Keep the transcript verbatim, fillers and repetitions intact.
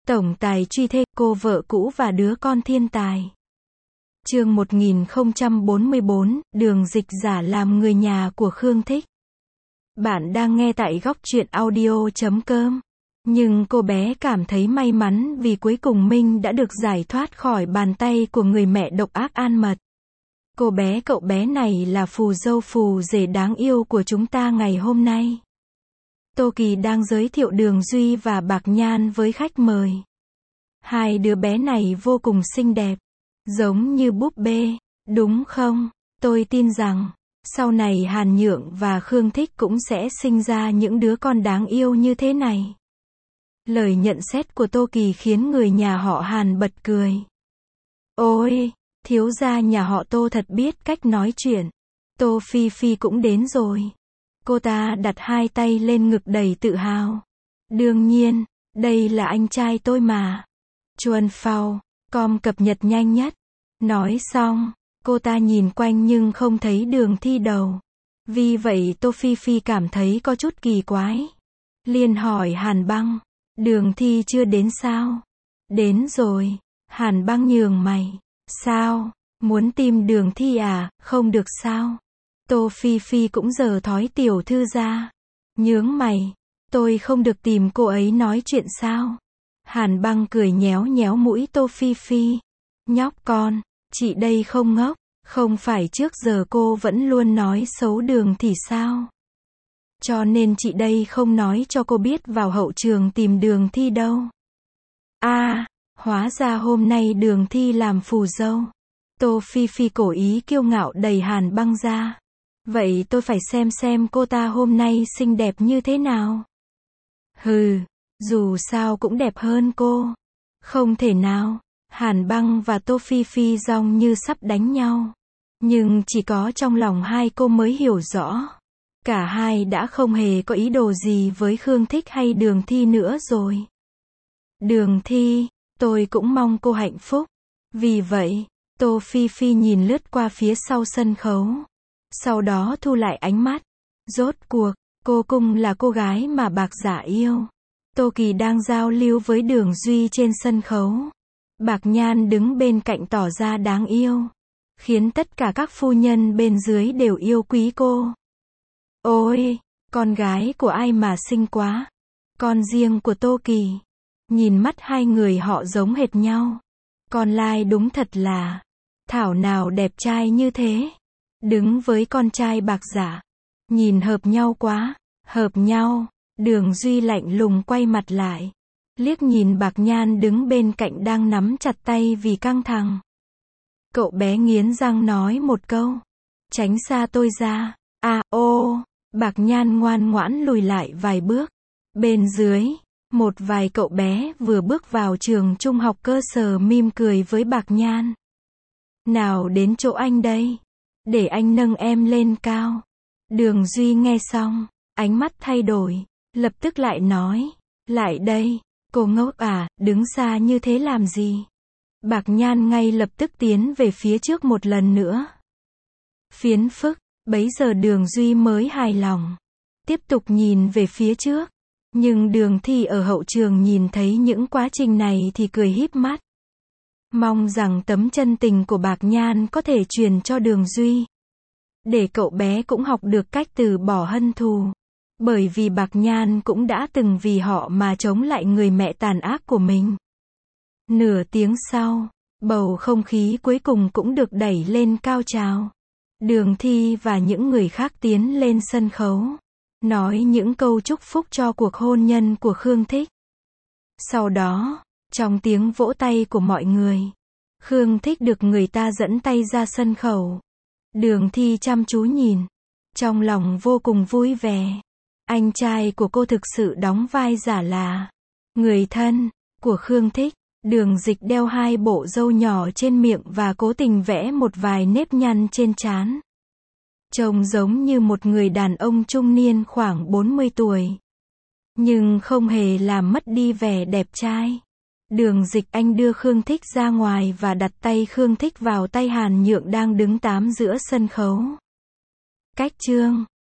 Tổng tài truy thê, cô vợ cũ và đứa con thiên tài. Chương một nghìn không trăm bốn mươi bốn, Đường Dịch giả làm người nhà của Khương Thích. Bạn đang nghe tại góc truyện audio chấm com. Nhưng cô bé cảm thấy may mắn vì cuối cùng Minh đã được giải thoát khỏi bàn tay của người mẹ độc ác An Mật. Cô bé cậu bé này là phù dâu phù rể đáng yêu của chúng ta ngày hôm nay. Tô Kỳ đang giới thiệu Đường Duy và Bạc Nhan với khách mời. Hai đứa bé này vô cùng xinh đẹp, giống như búp bê, đúng không? Tôi tin rằng, sau này Hàn Nhượng và Khương Thích cũng sẽ sinh ra những đứa con đáng yêu như thế này. Lời nhận xét của Tô Kỳ khiến người nhà họ Hàn bật cười. Ôi, thiếu gia nhà họ Tô thật biết cách nói chuyện. Tô Phi Phi cũng đến rồi. Cô ta đặt hai tay lên ngực đầy tự hào. Đương nhiên, đây là anh trai tôi mà. Chuan Phao, com cập nhật nhanh nhất. Nói xong, cô ta nhìn quanh nhưng không thấy Đường Thi đâu. Vì vậy Tô Phi Phi cảm thấy có chút kỳ quái. Liền hỏi Hàn Băng, Đường Thi chưa đến sao? Đến rồi. Hàn Băng nhướng mày. Sao? Muốn tìm Đường Thi à? Không được sao? Tô Phi Phi cũng giở thói tiểu thư ra. Nhướng mày. Tôi không được tìm cô ấy nói chuyện sao? Hàn Băng cười nhéo nhéo mũi Tô Phi Phi. Nhóc con, chị đây không ngốc, không phải trước giờ cô vẫn luôn nói xấu Đường thì sao? Cho nên chị đây không nói cho cô biết vào hậu trường tìm Đường Thi đâu. A, à, hóa ra hôm nay Đường Thi làm phù dâu. Tô Phi Phi cố ý kiêu ngạo đẩy Hàn Băng ra. Vậy tôi phải xem xem cô ta hôm nay xinh đẹp như thế nào. Hừ, dù sao cũng đẹp hơn cô. Không thể nào. Hàn Băng và Tô Phi Phi giọng như sắp đánh nhau. Nhưng chỉ có trong lòng hai cô mới hiểu rõ. Cả hai đã không hề có ý đồ gì với Khương Thích hay Đường Thi nữa rồi. Đường Thi, tôi cũng mong cô hạnh phúc. Vì vậy, Tô Phi Phi nhìn lướt qua phía sau sân khấu. Sau đó thu lại ánh mắt. Rốt cuộc, cô Cung là cô gái mà Bạc Giả yêu. Tô Kỳ đang giao lưu với Đường Duy trên sân khấu. Bạc Nhan đứng bên cạnh tỏ ra đáng yêu, khiến tất cả các phu nhân bên dưới đều yêu quý cô. Ôi, con gái của ai mà xinh quá. Con riêng của Tô Kỳ. Nhìn mắt hai người họ giống hệt nhau. Con lai đúng thật là, thảo nào đẹp trai như thế. Đứng với con trai Bạc Giả, nhìn hợp nhau quá, hợp nhau. Đường Duy lạnh lùng quay mặt lại, liếc nhìn Bạc Nhan đứng bên cạnh đang nắm chặt tay vì căng thẳng. Cậu bé nghiến răng nói một câu, tránh xa tôi ra. À, ô, Bạc Nhan ngoan ngoãn lùi lại vài bước. Bên dưới, một vài cậu bé vừa bước vào trường trung học cơ sở mỉm cười với Bạc Nhan. Nào đến chỗ anh đây, để anh nâng em lên cao. Đường Duy nghe xong, ánh mắt thay đổi, lập tức lại nói, lại đây, cô ngốc à, đứng xa như thế làm gì? Bạc Nhan ngay lập tức tiến về phía trước một lần nữa. Phiến phức, bấy giờ Đường Duy mới hài lòng, tiếp tục nhìn về phía trước. Nhưng Đường Thi ở hậu trường nhìn thấy những quá trình này thì cười híp mắt. Mong rằng tấm chân tình của Bạc Nhan có thể truyền cho Đường Duy, để cậu bé cũng học được cách từ bỏ hận thù. Bởi vì Bạc Nhan cũng đã từng vì họ mà chống lại người mẹ tàn ác của mình. Nửa tiếng sau, bầu không khí cuối cùng cũng được đẩy lên cao trào. Đường Thi và những người khác tiến lên sân khấu, nói những câu chúc phúc cho cuộc hôn nhân của Khương Thích. Sau đó, trong tiếng vỗ tay của mọi người, Khương Thích được người ta dẫn tay ra sân khấu. Đường Thi chăm chú nhìn, trong lòng vô cùng vui vẻ. Anh trai của cô thực sự đóng vai giả là người thân của Khương Thích. Đường Dịch đeo hai bộ râu nhỏ trên miệng và cố tình vẽ một vài nếp nhăn trên trán. Trông giống như một người đàn ông trung niên khoảng bốn mươi tuổi. Nhưng không hề làm mất đi vẻ đẹp trai. Đường Dịch anh đưa Khương Thích ra ngoài và đặt tay Khương Thích vào tay Hàn Nhượng đang đứng tám giữa sân khấu. Cách chương